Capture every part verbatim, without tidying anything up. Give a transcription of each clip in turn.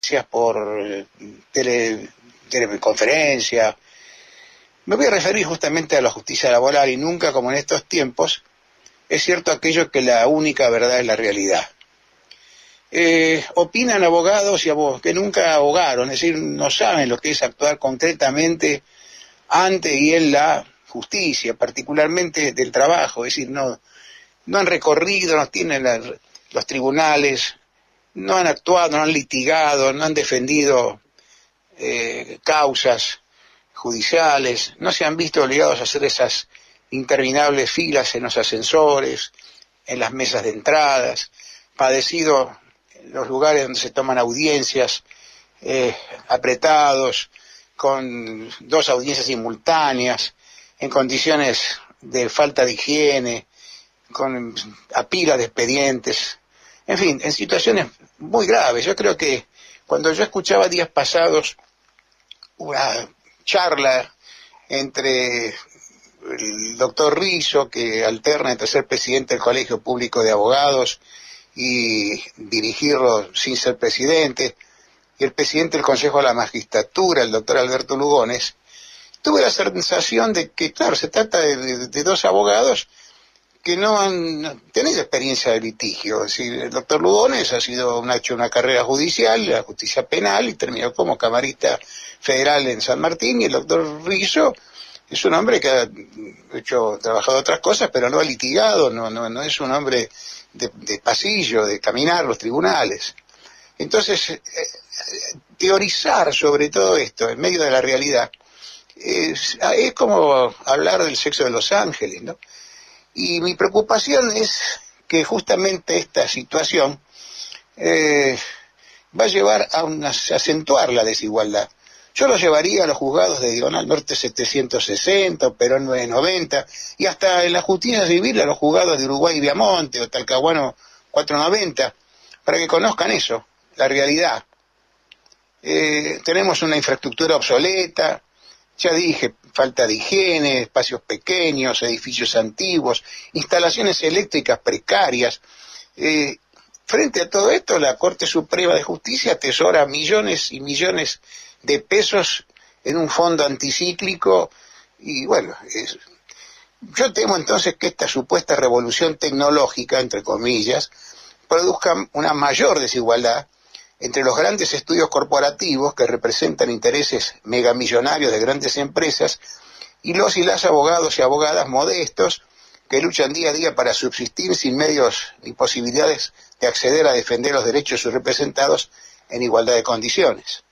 por eh, tele, teleconferencia. Me voy a referir justamente a la justicia laboral y nunca, como en estos tiempos, es cierto aquello que la única verdad es la realidad. Eh, opinan abogados y abogados que nunca abogaron, es decir, no saben lo que es actuar concretamente ante y en la justicia, particularmente del trabajo, es decir, no, no han recorrido, no tienen la, los tribunales, no han actuado, no han litigado, no han defendido eh, causas judiciales, no se han visto obligados a hacer esas interminables filas en los ascensores, en las mesas de entradas, padecido en los lugares donde se toman audiencias eh, apretados, con dos audiencias simultáneas, en condiciones de falta de higiene, con a pila de expedientes, en fin, en situaciones muy graves. Yo creo que cuando yo escuchaba días pasados una charla entre el doctor Rizzo, que alterna entre ser presidente del Colegio Público de Abogados y dirigirlo sin ser presidente, y el presidente del Consejo de la Magistratura, el doctor Alberto Lugones, tuve la sensación de que, claro, se trata de, de, de dos abogados que no han no, tenido experiencia de litigio. Es decir, el doctor Lugones ha sido una, hecho una carrera judicial, la justicia penal, y terminó como camarista federal en San Martín, y el doctor Rizzo es un hombre que ha hecho, trabajado otras cosas, pero no ha litigado, no, no, no es un hombre de, de pasillo, de caminar los tribunales. Entonces, eh, teorizar sobre todo esto en medio de la realidad es, es como hablar del sexo de los ángeles, ¿no? Y mi preocupación es que justamente esta situación eh, va a llevar a, una, a acentuar la desigualdad. Yo lo llevaría a los juzgados de Diagonal Norte setecientos sesenta, o Perón novecientos noventa, y hasta en la justicia civil a los juzgados de Uruguay y Viamonte, o Talcahuano cuatrocientos noventa, para que conozcan eso, la realidad. Eh, tenemos una infraestructura obsoleta, ya dije, falta de higiene, espacios pequeños, edificios antiguos, instalaciones eléctricas precarias. Eh, frente a todo esto, la Corte Suprema de Justicia atesora millones y millones de pesos en un fondo anticíclico, y bueno, es, yo temo entonces que esta supuesta revolución tecnológica, entre comillas, produzca una mayor desigualdad entre los grandes estudios corporativos que representan intereses megamillonarios de grandes empresas y los y las abogados y abogadas modestos que luchan día a día para subsistir sin medios ni posibilidades de acceder a defender los derechos de sus representados en igualdad de condiciones.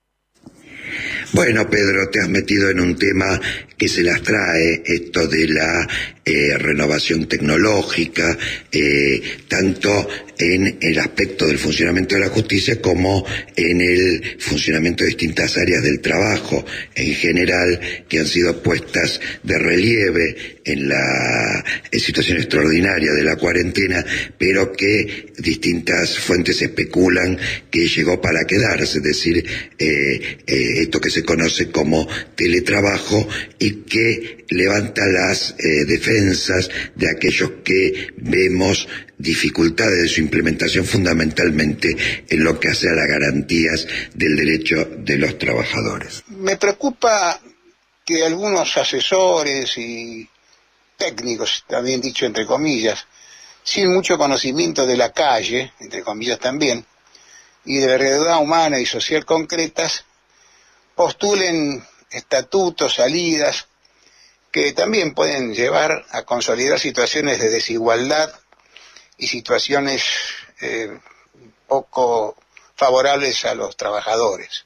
Bueno, Pedro, te has metido en un tema que se las trae, esto de la eh, renovación tecnológica, eh, tanto en el aspecto del funcionamiento de la justicia como en el funcionamiento de distintas áreas del trabajo en general, que han sido puestas de relieve en la en situación extraordinaria de la cuarentena, pero que distintas fuentes especulan que llegó para quedarse, es decir, eh, eh, esto que se conoce como teletrabajo, y que levanta las eh, defensas de aquellos que vemos dificultades de su implementación fundamentalmente en lo que hace a las garantías del derecho de los trabajadores. Me preocupa que algunos asesores y técnicos, también dicho entre comillas, sin mucho conocimiento de la calle, entre comillas también, y de la realidad humana y social concretas, postulen estatutos, salidas, que también pueden llevar a consolidar situaciones de desigualdad y situaciones eh, poco favorables a los trabajadores.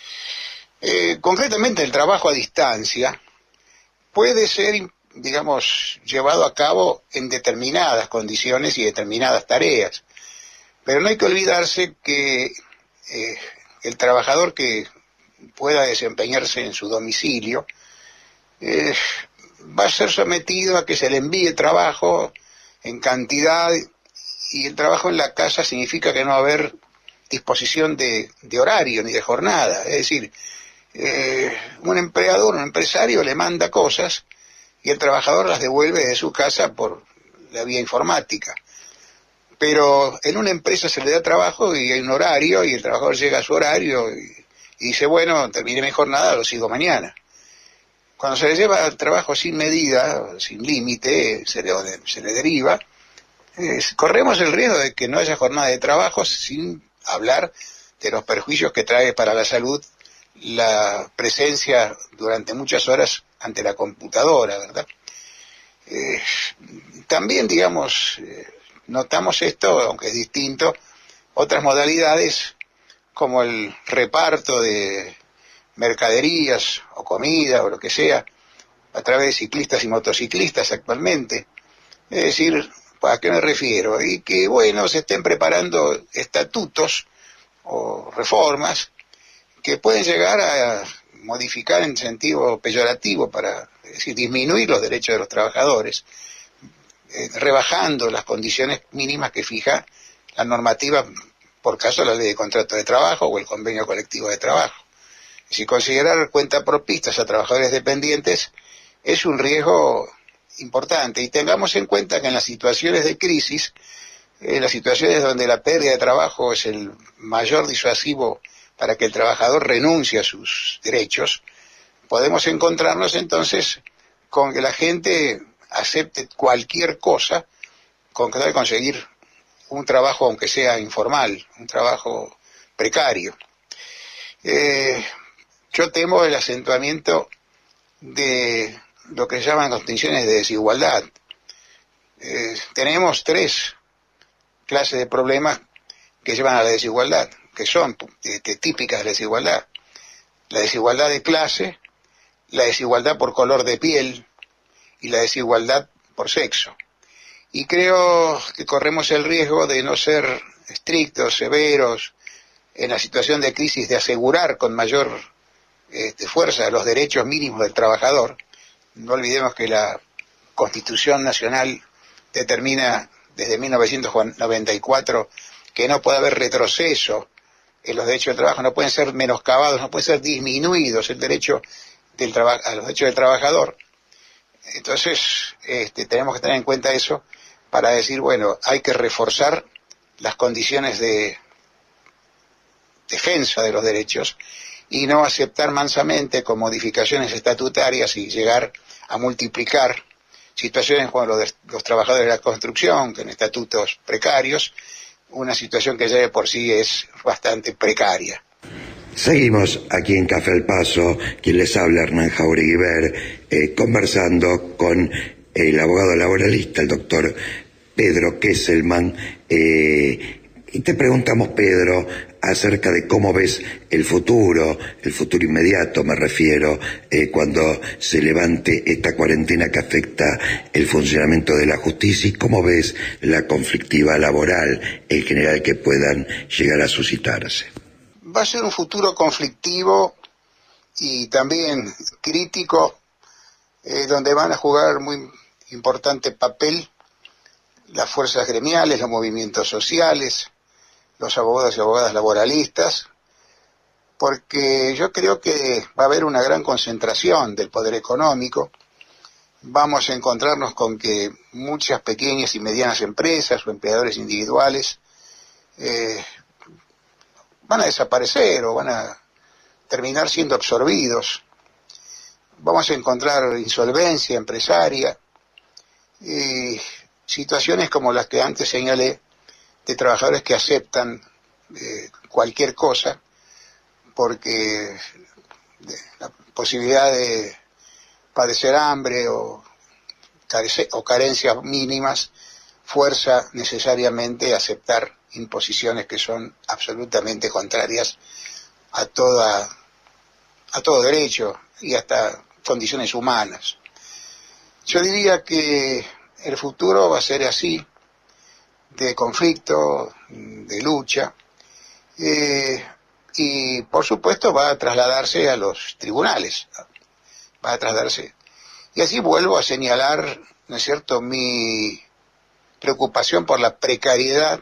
Eh, concretamente, el trabajo a distancia puede ser, digamos, llevado a cabo en determinadas condiciones y determinadas tareas, pero no hay que olvidarse que eh, el trabajador que pueda desempeñarse en su domicilio eh, va a ser sometido a que se le envíe trabajo en cantidad, y el trabajo en la casa significa que no va a haber disposición de, de horario ni de jornada. Es decir, eh, un empleador, un empresario le manda cosas y el trabajador las devuelve de su casa por la vía informática. pero en una empresa se le da trabajo y hay un horario y el trabajador llega a su horario y, y dice, bueno, terminé mi jornada, lo sigo mañana. Cuando se le lleva al trabajo sin medida, sin límite, se le, se le deriva, eh, corremos el riesgo de que no haya jornada de trabajo, sin hablar de los perjuicios que trae para la salud la presencia durante muchas horas ante la computadora, ¿verdad? Eh, también, digamos, eh, notamos esto, aunque es distinto, otras modalidades como el reparto de mercaderías o comida o lo que sea a través de ciclistas y motociclistas actualmente. Es decir, ¿a qué me refiero? Y que, bueno, se estén preparando estatutos o reformas que pueden llegar a modificar en sentido peyorativo para, es decir, disminuir los derechos de los trabajadores, eh, rebajando las condiciones mínimas que fija la normativa, por caso la ley de contrato de trabajo o el convenio colectivo de trabajo. Si considerar cuentapropistas a trabajadores dependientes es un riesgo importante, y tengamos en cuenta que en las situaciones de crisis, en las situaciones donde la pérdida de trabajo es el mayor disuasivo para que el trabajador renuncie a sus derechos, podemos encontrarnos entonces con que la gente acepte cualquier cosa con que conseguir un trabajo, aunque sea informal, un trabajo precario. Eh, yo temo el acentuamiento de lo que se llaman condiciones de desigualdad. Eh, tenemos tres clases de problemas que llevan a la desigualdad, que son eh, que típicas de la desigualdad. La desigualdad de clase, la desigualdad por color de piel y la desigualdad por sexo. Y creo que corremos el riesgo de no ser estrictos, severos, en la situación de crisis, de asegurar con mayor este, fuerza los derechos mínimos del trabajador. No olvidemos que la Constitución Nacional determina desde mil novecientos noventa y cuatro que no puede haber retroceso en los derechos del trabajo, no pueden ser menoscabados, no pueden ser disminuidos el derecho del traba- a los derechos del trabajador. Entonces, este, tenemos que tener en cuenta eso para decir, bueno, hay que reforzar las condiciones de defensa de los derechos y no aceptar mansamente con modificaciones estatutarias y llegar a multiplicar situaciones como los, de, los trabajadores de la construcción, que en estatutos precarios, una situación que ya de por sí es bastante precaria. Seguimos aquí en Café al Paso, quien les habla, Hernán Jauregui Ver, eh, conversando con el abogado laboralista, el doctor Pedro Kesselman, eh, y te preguntamos, Pedro, acerca de cómo ves el futuro, el futuro inmediato me refiero, eh, cuando se levante esta cuarentena que afecta el funcionamiento de la justicia, y cómo ves la conflictiva laboral en general que puedan llegar a suscitarse. Va a ser un futuro conflictivo y también crítico, eh, donde van a jugar muy importante papel las fuerzas gremiales, los movimientos sociales, los abogados y abogadas laboralistas, porque yo creo que va a haber una gran concentración del poder económico. Vamos a encontrarnos con que muchas pequeñas y medianas empresas o empleadores individuales eh, van a desaparecer o van a terminar siendo absorbidos. Vamos a encontrar insolvencia empresaria y situaciones como las que antes señalé, de trabajadores que aceptan eh, cualquier cosa porque la posibilidad de padecer hambre o, carece, o carencias mínimas fuerza necesariamente a aceptar imposiciones que son absolutamente contrarias a toda a todo derecho y hasta condiciones humanas. Yo diría que el futuro va a ser así, de conflicto, de lucha, eh, y por supuesto va a trasladarse a los tribunales, va a trasladarse. Y así vuelvo a señalar, ¿no es cierto?, mi preocupación por la precariedad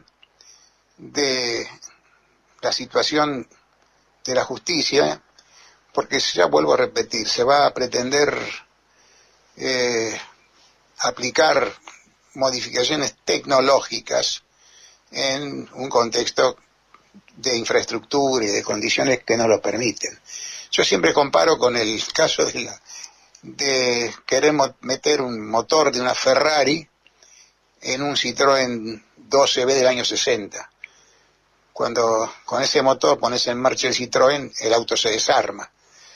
de la situación de la justicia, porque ya vuelvo a repetir, se va a pretender eh, aplicar modificaciones tecnológicas en un contexto de infraestructura y de condiciones que no lo permiten. Yo siempre comparo con el caso de, la, de querer meter un motor de una Ferrari en un Citroën doce B del año sesenta. Cuando con ese motor pones en marcha el Citroën, el auto se desarma.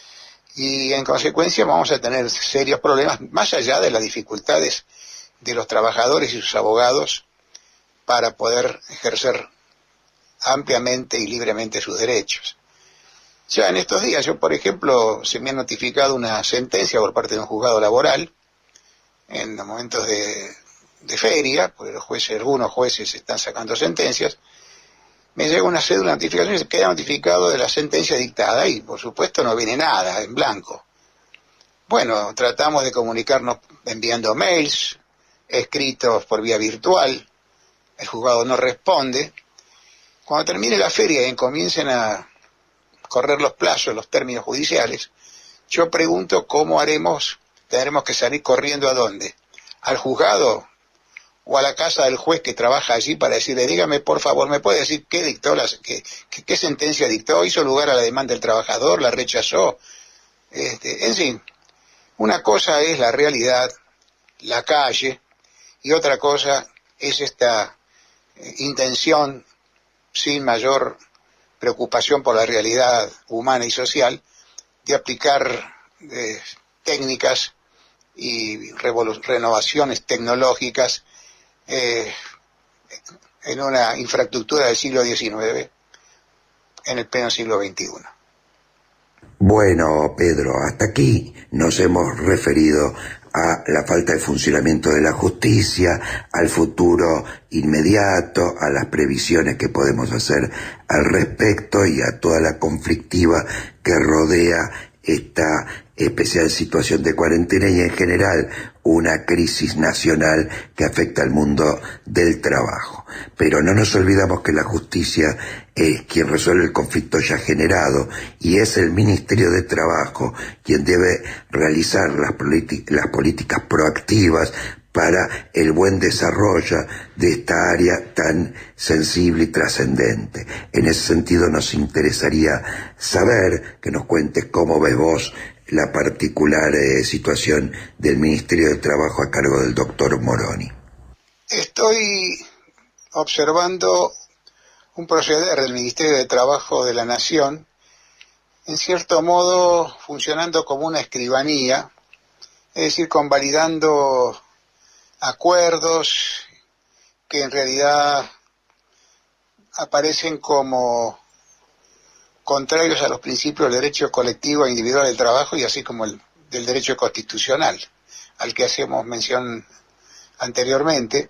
Y en consecuencia vamos a tener serios problemas, más allá de las dificultades de los trabajadores y sus abogados para poder ejercer ampliamente y libremente sus derechos. Ya en estos días, yo por ejemplo, se me ha notificado una sentencia por parte de un juzgado laboral en los momentos de, de feria, porque los jueces, algunos jueces están sacando sentencias. Me llega una cédula de notificación y se queda notificado de la sentencia dictada y por supuesto no viene nada en blanco. Bueno, tratamos de comunicarnos enviando mails, escritos por vía virtual, el juzgado no responde. Cuando termine la feria y comiencen a correr los plazos, los términos judiciales, yo pregunto cómo haremos, tendremos que salir corriendo ¿a dónde? ¿Al juzgado o a la casa del juez que trabaja allí para decirle, dígame por favor, ¿me puede decir qué dictó, la, qué, qué, qué sentencia dictó? ¿Hizo lugar a la demanda del trabajador? ¿La rechazó? Este, en fin, una cosa es la realidad, la calle, y otra cosa es esta eh, intención sin mayor preocupación por la realidad humana y social de aplicar eh, técnicas y renovaciones tecnológicas eh, en una infraestructura del siglo diecinueve en el pleno siglo veintiuno. Bueno, Pedro, hasta aquí nos hemos referido a la falta de funcionamiento de la justicia, al futuro inmediato, a las previsiones que podemos hacer al respecto y a toda la conflictiva que rodea esta especial situación de cuarentena y en general una crisis nacional que afecta al mundo del trabajo. Pero no nos olvidamos que la justicia es quien resuelve el conflicto ya generado y es el Ministerio de Trabajo quien debe realizar las, las políticas proactivas para el buen desarrollo de esta área tan sensible y trascendente. En ese sentido nos interesaría saber, que nos cuentes cómo ves vos la particular eh, situación del Ministerio de Trabajo a cargo del doctor Moroni. Estoy observando un proceder del Ministerio de Trabajo de la Nación, en cierto modo funcionando como una escribanía, es decir, convalidando acuerdos que en realidad aparecen como contrarios a los principios del derecho colectivo e individual del trabajo y así como el del derecho constitucional, al que hacemos mención anteriormente.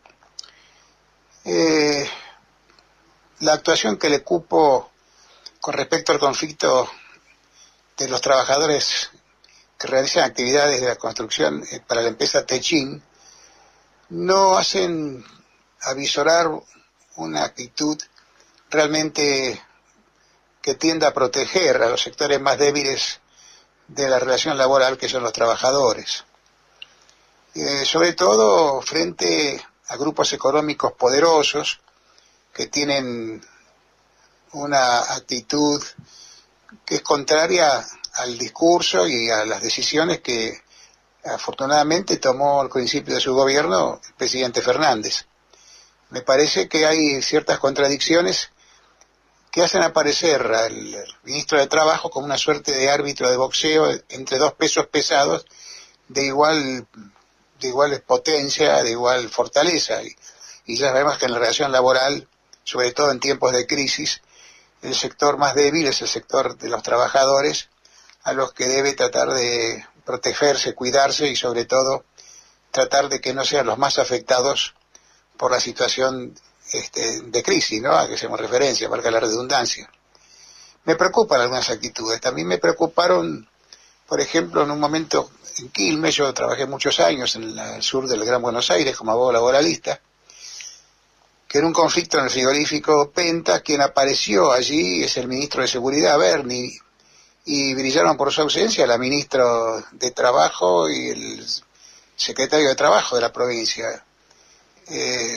Eh, la actuación que le cupo con respecto al conflicto de los trabajadores que realizan actividades de la construcción para la empresa Techin no hacen avisorar una actitud realmente que tienda a proteger a los sectores más débiles de la relación laboral, que son los trabajadores. Eh, sobre todo frente a grupos económicos poderosos que tienen una actitud que es contraria al discurso y a las decisiones que afortunadamente tomó al principio de su gobierno el presidente Fernández. Me parece que hay ciertas contradicciones que hacen aparecer al ministro de Trabajo como una suerte de árbitro de boxeo entre dos pesos pesados de igual, de igual potencia, de igual fortaleza. Y, y ya sabemos que en la relación laboral, sobre todo en tiempos de crisis, el sector más débil es el sector de los trabajadores, a los que debe tratar de protegerse, cuidarse y sobre todo tratar de que no sean los más afectados por la situación este, de crisis, ¿no?, a que hacemos referencia, valga la redundancia. Me preocupan algunas actitudes. También me preocuparon, por ejemplo, en un momento en Quilmes, yo trabajé muchos años en el sur del Gran Buenos Aires como abogado laboralista, que en un conflicto en el frigorífico Penta, quien apareció allí es el ministro de Seguridad, Berni, y brillaron por su ausencia la ministra de Trabajo y el secretario de Trabajo de la provincia. Eh,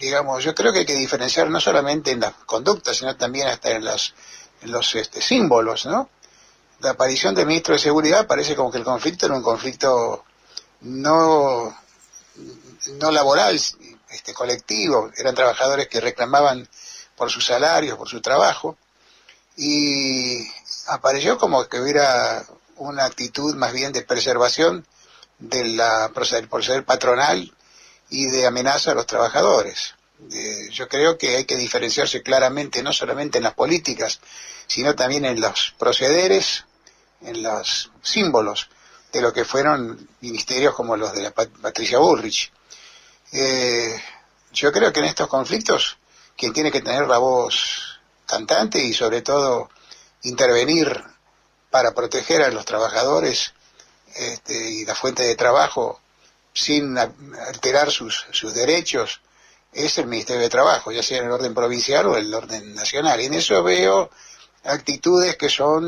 digamos, yo creo que hay que diferenciar no solamente en las conductas, sino también hasta en, las, en los este, símbolos, ¿no? La aparición del ministro de Seguridad parece como que el conflicto era un conflicto no, no laboral, este, colectivo, eran trabajadores que reclamaban por sus salarios, por su trabajo, y apareció como que hubiera una actitud más bien de preservación de la proceder patronal y de amenaza a los trabajadores. Eh, yo creo que hay que diferenciarse claramente, no solamente en las políticas, sino también en los procederes, en los símbolos de lo que fueron ministerios como los de la Pat Patricia Bullrich. Eh, yo creo que en estos conflictos quien tiene que tener la voz cantante y sobre todo intervenir para proteger a los trabajadores este, y la fuente de trabajo sin alterar sus, sus derechos es el Ministerio de Trabajo, ya sea en el orden provincial o en el orden nacional. Y en eso veo actitudes que son